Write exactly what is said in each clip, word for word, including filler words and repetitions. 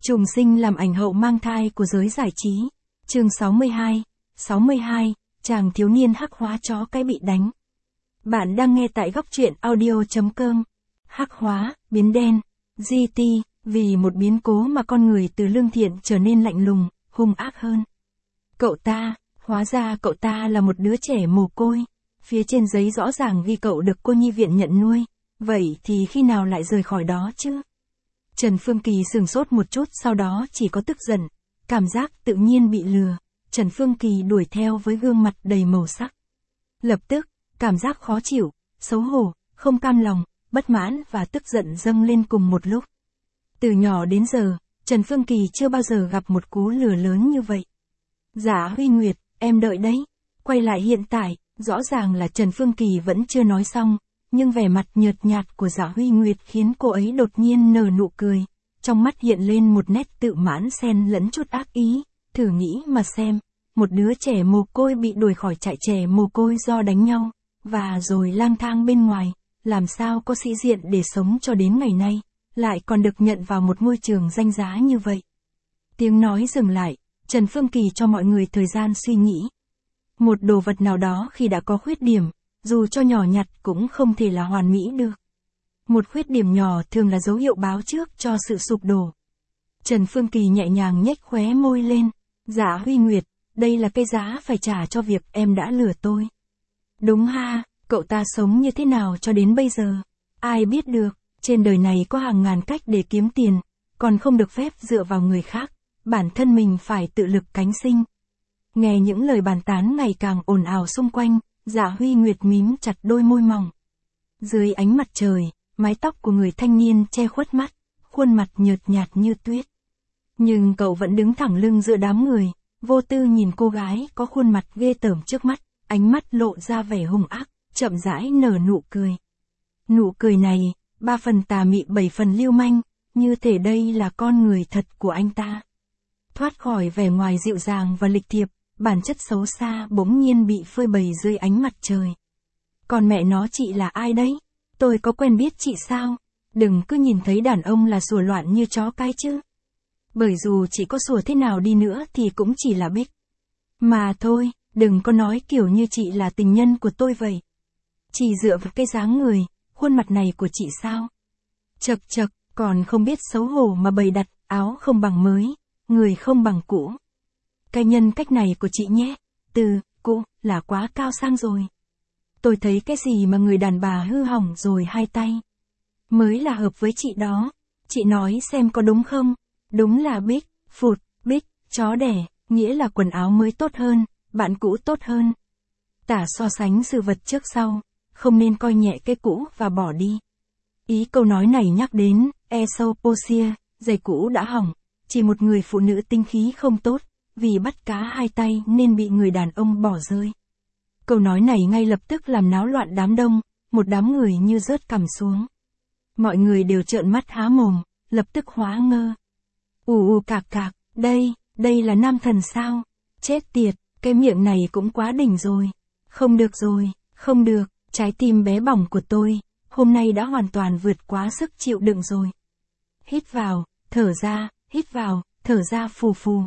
Trùng sinh làm ảnh hậu mang thai của giới giải trí. Chương sáu mươi hai. sáu mươi hai, chàng thiếu niên hắc hóa chó cái bị đánh. Bạn đang nghe tại góc truyện audio chấm com. Hắc hóa, biến đen, giê tê, vì một biến cố mà con người từ lương thiện trở nên lạnh lùng, hung ác hơn. Cậu ta, hóa ra cậu ta là một đứa trẻ mồ côi. Phía trên giấy rõ ràng ghi cậu được cô nhi viện nhận nuôi, vậy thì khi nào lại rời khỏi đó chứ? Trần Phương Kỳ sửng sốt một chút, sau đó chỉ có tức giận, cảm giác tự nhiên bị lừa. Trần Phương Kỳ đuổi theo với gương mặt đầy màu sắc. Lập tức, cảm giác khó chịu, xấu hổ, không cam lòng, bất mãn và tức giận dâng lên cùng một lúc. Từ nhỏ đến giờ, Trần Phương Kỳ chưa bao giờ gặp một cú lừa lớn như vậy. Dạ Huy Nguyệt, em đợi đấy. Quay lại hiện tại, rõ ràng là Trần Phương Kỳ vẫn chưa nói xong, nhưng vẻ mặt nhợt nhạt của Dạ Huy Nguyệt khiến cô ấy đột nhiên nở nụ cười, trong mắt hiện lên một nét tự mãn xen lẫn chút ác ý. Thử nghĩ mà xem, một đứa trẻ mồ côi bị đuổi khỏi trại trẻ mồ côi do đánh nhau, và rồi lang thang bên ngoài, làm sao có sĩ diện để sống cho đến ngày nay, lại còn được nhận vào một ngôi trường danh giá như vậy. Tiếng nói dừng lại, Trần Phương Kỳ cho mọi người thời gian suy nghĩ. Một đồ vật nào đó khi đã có khuyết điểm, dù cho nhỏ nhặt cũng không thể là hoàn mỹ được. Một khuyết điểm nhỏ thường là dấu hiệu báo trước cho sự sụp đổ. Trần Phương Kỳ nhẹ nhàng nhếch khóe môi lên. Dạ Huy Nguyệt, đây là cái giá phải trả cho việc em đã lừa tôi. Đúng ha, cậu ta sống như thế nào cho đến bây giờ? Ai biết được, trên đời này có hàng ngàn cách để kiếm tiền, còn không được phép dựa vào người khác, bản thân mình phải tự lực cánh sinh. Nghe những lời bàn tán ngày càng ồn ào xung quanh, Dạ Huy Nguyệt mím chặt đôi môi mỏng. Dưới ánh mặt trời, mái tóc của người thanh niên che khuất mắt, khuôn mặt nhợt nhạt như tuyết. Nhưng cậu vẫn đứng thẳng lưng giữa đám người, vô tư nhìn cô gái có khuôn mặt ghê tởm trước mắt, ánh mắt lộ ra vẻ hung ác, chậm rãi nở nụ cười. Nụ cười này, ba phần tà mị bảy phần lưu manh, như thể đây là con người thật của anh ta. Thoát khỏi vẻ ngoài dịu dàng và lịch thiệp, bản chất xấu xa bỗng nhiên bị phơi bày dưới ánh mặt trời. Còn mẹ nó chị là ai đấy? Tôi có quen biết chị sao? Đừng cứ nhìn thấy đàn ông là sủa loạn như chó cái chứ. Bởi dù chị có sủa thế nào đi nữa thì cũng chỉ là Bích. Mà thôi, đừng có nói kiểu như chị là tình nhân của tôi vậy. Chỉ dựa vào cái dáng người, khuôn mặt này của chị sao? Chật chật, còn không biết xấu hổ mà bày đặt, áo không bằng mới, người không bằng cũ. Cái nhân cách này của chị nhé, từ, cũ, là quá cao sang rồi. Tôi thấy cái gì mà người đàn bà hư hỏng rồi hai tay mới là hợp với chị đó. Chị nói xem có đúng không? Đúng là Bích, phụt, Bích, chó đẻ, nghĩa là quần áo mới tốt hơn, bạn cũ tốt hơn. Tả so sánh sự vật trước sau, không nên coi nhẹ cái cũ và bỏ đi. Ý câu nói này nhắc đến, Esoposia, giày cũ đã hỏng, chỉ một người phụ nữ tinh khí không tốt, vì bắt cá hai tay nên bị người đàn ông bỏ rơi. Câu nói này ngay lập tức làm náo loạn đám đông, một đám người như rớt cằm xuống. Mọi người đều trợn mắt há mồm, lập tức hóa ngơ. Ù ù cạc cạc, đây, đây là nam thần sao? Chết tiệt, cái miệng này cũng quá đỉnh rồi. Không được rồi, không được, trái tim bé bỏng của tôi, hôm nay đã hoàn toàn vượt quá sức chịu đựng rồi. Hít vào, thở ra, hít vào, thở ra phù phù.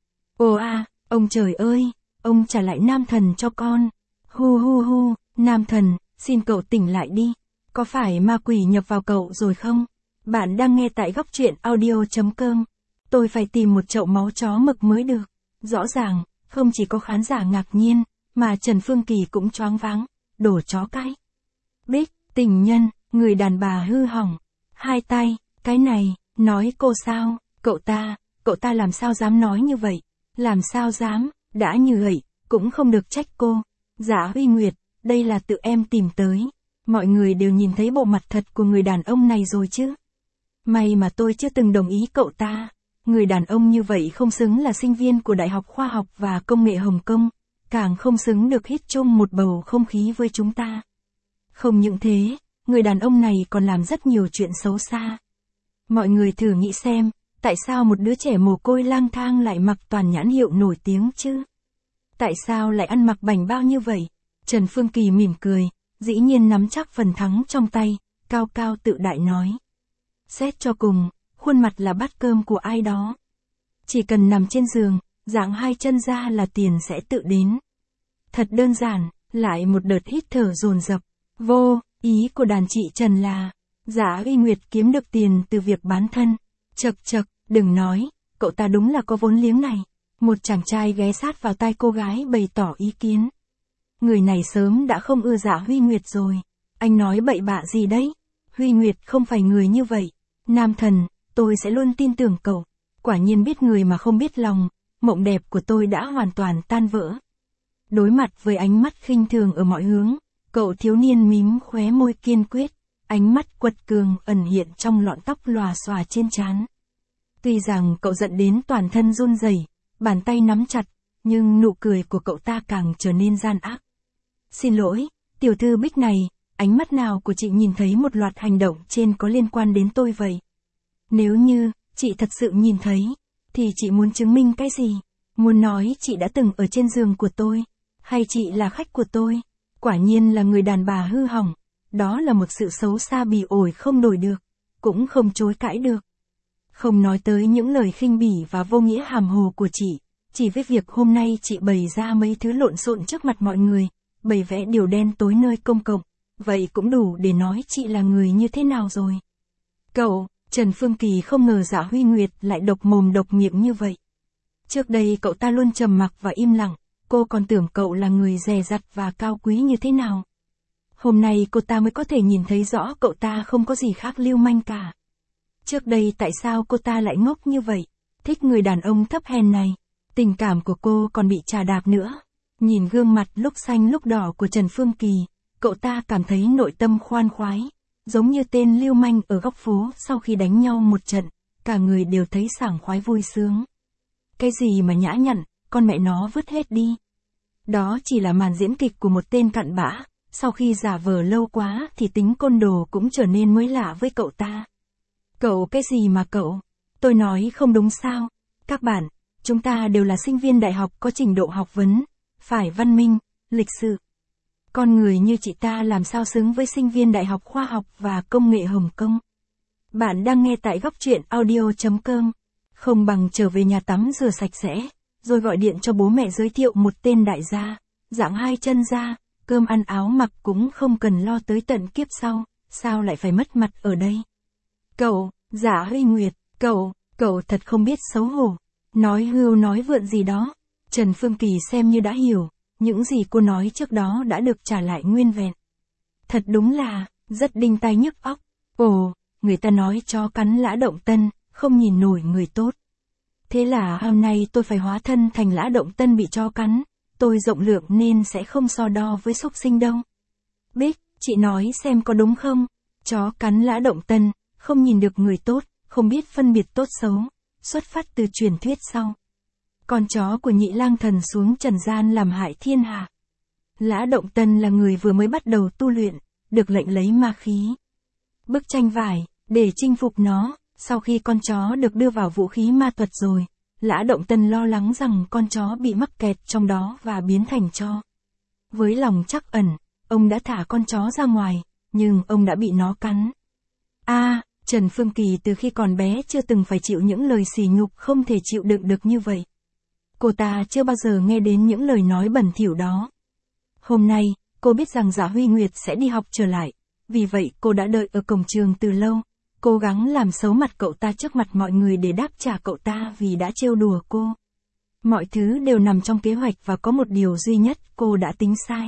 Ồ à, ông trời ơi, ông trả lại nam thần cho con. Hu hu hu, nam thần, xin cậu tỉnh lại đi. Có phải ma quỷ nhập vào cậu rồi không? Bạn đang nghe tại góc truyện audio chấm com. Tôi phải tìm một chậu máu chó mực mới được. Rõ ràng, không chỉ có khán giả ngạc nhiên, mà Trần Phương Kỳ cũng choáng váng. Đồ chó cái. Bích, tình nhân, người đàn bà hư hỏng. Hai tay, cái này, nói cô sao? Cậu ta, cậu ta làm sao dám nói như vậy? Làm sao dám, đã như vậy, cũng không được trách cô. Dạ Huy Nguyệt, đây là tự em tìm tới. Mọi người đều nhìn thấy bộ mặt thật của người đàn ông này rồi chứ. May mà tôi chưa từng đồng ý cậu ta. Người đàn ông như vậy không xứng là sinh viên của Đại học Khoa học và Công nghệ Hồng Kông, càng không xứng được hít chung một bầu không khí với chúng ta. Không những thế, người đàn ông này còn làm rất nhiều chuyện xấu xa. Mọi người thử nghĩ xem, tại sao một đứa trẻ mồ côi lang thang lại mặc toàn nhãn hiệu nổi tiếng chứ? Tại sao lại ăn mặc bảnh bao như vậy? Trần Phương Kỳ mỉm cười, dĩ nhiên nắm chắc phần thắng trong tay, cao cao tự đại nói. Xét cho cùng, khuôn mặt là bát cơm của ai đó. Chỉ cần nằm trên giường, giãng hai chân ra là tiền sẽ tự đến. Thật đơn giản, lại một đợt hít thở dồn dập. Vô, ý của đàn chị Trần là, Dạ Huy Nguyệt kiếm được tiền từ việc bán thân. Chậc chậc, đừng nói, cậu ta đúng là có vốn liếng này. Một chàng trai ghé sát vào tai cô gái bày tỏ ý kiến. Người này sớm đã không ưa Dạ Huy Nguyệt rồi. Anh nói bậy bạ gì đấy? Huy Nguyệt không phải người như vậy. Nam thần, tôi sẽ luôn tin tưởng cậu. Quả nhiên biết người mà không biết lòng, mộng đẹp của tôi đã hoàn toàn tan vỡ. Đối mặt với ánh mắt khinh thường ở mọi hướng, cậu thiếu niên mím khóe môi kiên quyết, ánh mắt quật cường ẩn hiện trong lọn tóc lòa xòa trên trán. Tuy rằng cậu giận đến toàn thân run rẩy, bàn tay nắm chặt, nhưng nụ cười của cậu ta càng trở nên gian ác. Xin lỗi, tiểu thư Bích này, ánh mắt nào của chị nhìn thấy một loạt hành động trên có liên quan đến tôi vậy? Nếu như, chị thật sự nhìn thấy, thì chị muốn chứng minh cái gì? Muốn nói chị đã từng ở trên giường của tôi, hay chị là khách của tôi? Quả nhiên là người đàn bà hư hỏng, đó là một sự xấu xa bỉ ổi không đổi được, cũng không chối cãi được. Không nói tới những lời khinh bỉ và vô nghĩa hàm hồ của chị, chỉ với việc hôm nay chị bày ra mấy thứ lộn xộn trước mặt mọi người, bày vẽ điều đen tối nơi công cộng, vậy cũng đủ để nói chị là người như thế nào rồi. Cậu, Trần Phương Kỳ không ngờ Dạ Huy Nguyệt lại độc mồm độc miệng như vậy. Trước đây cậu ta luôn trầm mặc và im lặng, cô còn tưởng cậu là người dè dặt và cao quý như thế nào. Hôm nay cô ta mới có thể nhìn thấy rõ cậu ta không có gì khác lưu manh cả. Trước đây tại sao cô ta lại ngốc như vậy, thích người đàn ông thấp hèn này, tình cảm của cô còn bị trà đạp nữa. Nhìn gương mặt lúc xanh lúc đỏ của Trần Phương Kỳ, cậu ta cảm thấy nội tâm khoan khoái, giống như tên lưu manh ở góc phố sau khi đánh nhau một trận, cả người đều thấy sảng khoái vui sướng. Cái gì mà nhã nhặn, con mẹ nó vứt hết đi. Đó chỉ là màn diễn kịch của một tên cặn bã, sau khi giả vờ lâu quá thì tính côn đồ cũng trở nên mới lạ với cậu ta. Cậu cái gì mà cậu? Tôi nói không đúng sao? Các bạn, chúng ta đều là sinh viên đại học có trình độ học vấn, phải văn minh, lịch sự. Con người như chị ta làm sao xứng với sinh viên Đại học Khoa học và Công nghệ Hồng Kông? Bạn đang nghe tại góc truyện audio chấm com. Không bằng trở về nhà tắm rửa sạch sẽ, rồi gọi điện cho bố mẹ giới thiệu một tên đại gia, giãng hai chân ra, cơm ăn áo mặc cũng không cần lo tới tận kiếp sau, sao lại phải mất mặt ở đây? Cậu, Dạ Huy Nguyệt, cậu, cậu thật không biết xấu hổ. Nói hưu nói vượn gì đó. Trần Phương Kỳ xem như đã hiểu, những gì cô nói trước đó đã được trả lại nguyên vẹn. Thật đúng là, rất đinh tai nhức óc. Ồ, người ta nói chó cắn lã động tân, không nhìn nổi người tốt. Thế là hôm nay tôi phải hóa thân thành lã động tân bị chó cắn, tôi rộng lượng nên sẽ không so đo với xúc sinh đâu. Bích, chị nói xem có đúng không? Chó cắn lã động tân, không nhìn được người tốt, không biết phân biệt tốt xấu, xuất phát từ truyền thuyết sau. Con chó của nhị lang thần xuống trần gian làm hại thiên hạ. Lã Động Tân là người vừa mới bắt đầu tu luyện, được lệnh lấy ma khí. Bức tranh vải, để chinh phục nó, sau khi con chó được đưa vào vũ khí ma thuật rồi, Lã Động Tân lo lắng rằng con chó bị mắc kẹt trong đó và biến thành tro. Với lòng trắc ẩn, ông đã thả con chó ra ngoài, nhưng ông đã bị nó cắn. A, à, Trần Phương Kỳ từ khi còn bé chưa từng phải chịu những lời sỉ nhục không thể chịu đựng được như vậy. Cô ta chưa bao giờ nghe đến những lời nói bẩn thỉu đó. Hôm nay, cô biết rằng Dạ Huy Nguyệt sẽ đi học trở lại, vì vậy cô đã đợi ở cổng trường từ lâu, cố gắng làm xấu mặt cậu ta trước mặt mọi người để đáp trả cậu ta vì đã trêu đùa cô. Mọi thứ đều nằm trong kế hoạch và có một điều duy nhất cô đã tính sai.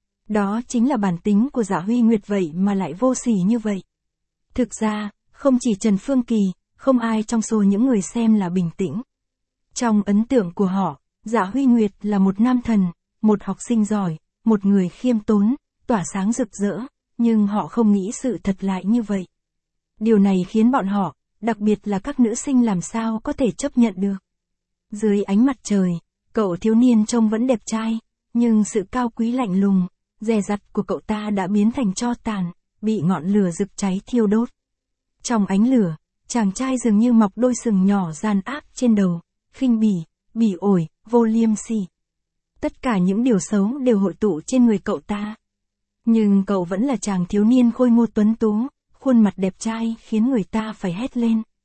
Đó chính là bản tính của Dạ Huy Nguyệt vậy mà lại vô sỉ như vậy. Thực ra, không chỉ Trần Phương Kỳ, không ai trong số những người xem là bình tĩnh. Trong ấn tượng của họ, Dạ Huy Nguyệt là một nam thần, một học sinh giỏi, một người khiêm tốn, tỏa sáng rực rỡ, nhưng họ không nghĩ sự thật lại như vậy. Điều này khiến bọn họ, đặc biệt là các nữ sinh làm sao có thể chấp nhận được. Dưới ánh mặt trời, cậu thiếu niên trông vẫn đẹp trai, nhưng sự cao quý lạnh lùng, dè dặt của cậu ta đã biến thành tro tàn, bị ngọn lửa rực cháy thiêu đốt. Trong ánh lửa, chàng trai dường như mọc đôi sừng nhỏ gian ác trên đầu, khinh bỉ, bỉ ổi, vô liêm sỉ. Tất cả những điều xấu đều hội tụ trên người cậu ta. Nhưng cậu vẫn là chàng thiếu niên khôi ngô tuấn tú, khuôn mặt đẹp trai khiến người ta phải hét lên.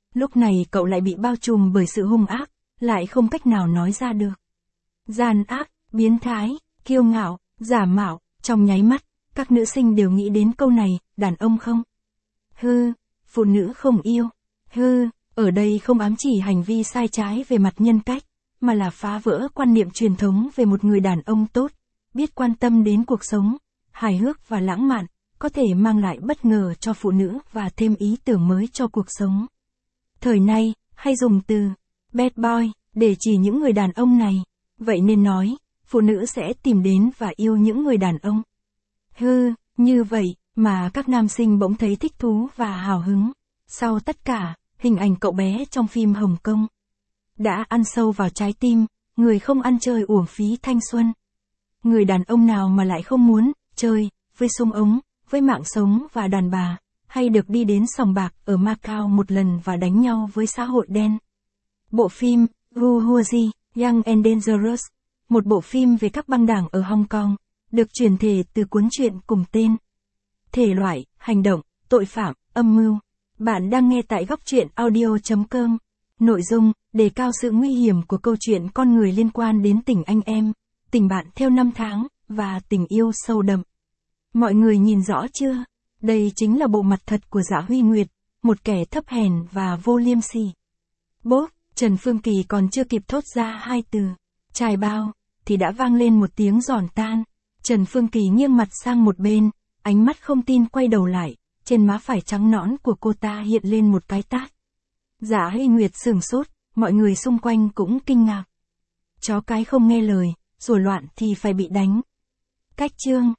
Lúc này cậu lại bị bao trùm bởi sự hung ác, lại không cách nào nói ra được. Gian ác, biến thái, kiêu ngạo, giả mạo, trong nháy mắt, các nữ sinh đều nghĩ đến câu này, đàn ông không? Hư, phụ nữ không yêu. Hư, ở đây không ám chỉ hành vi sai trái về mặt nhân cách, mà là phá vỡ quan niệm truyền thống về một người đàn ông tốt, biết quan tâm đến cuộc sống, hài hước và lãng mạn, có thể mang lại bất ngờ cho phụ nữ và thêm ý tưởng mới cho cuộc sống. Thời nay, hay dùng từ bad boy để chỉ những người đàn ông này, vậy nên nói, phụ nữ sẽ tìm đến và yêu những người đàn ông. Hư, như vậy, mà các nam sinh bỗng thấy thích thú và hào hứng. Sau tất cả, hình ảnh cậu bé trong phim Hồng Kông đã ăn sâu vào trái tim, người không ăn chơi uổng phí thanh xuân. Người đàn ông nào mà lại không muốn chơi với súng ống, với mạng sống và đàn bà, hay được đi đến sòng bạc ở Macau một lần và đánh nhau với xã hội đen. Bộ phim Wu Huazi, Young and Dangerous, một bộ phim về các băng đảng ở Hong Kong, được truyền thể từ cuốn truyện cùng tên. Thể loại, hành động, tội phạm, âm mưu. Bạn đang nghe tại góc truyện audio chấm com. Nội dung, đề cao sự nguy hiểm của câu chuyện con người liên quan đến tình anh em, tình bạn theo năm tháng, và tình yêu sâu đậm. Mọi người nhìn rõ chưa? Đây chính là bộ mặt thật của Dạ Huy Nguyệt, một kẻ thấp hèn và vô liêm sỉ. Bốp, Trần Phương Kỳ còn chưa kịp thốt ra hai từ chài bao, thì đã vang lên một tiếng giòn tan. Trần Phương Kỳ nghiêng mặt sang một bên, ánh mắt không tin quay đầu lại, trên má phải trắng nõn của cô ta hiện lên một cái tát. Dạ Huy Nguyệt sửng sốt, mọi người xung quanh cũng kinh ngạc. Chó cái không nghe lời, rủa loạn thì phải bị đánh. Cách chương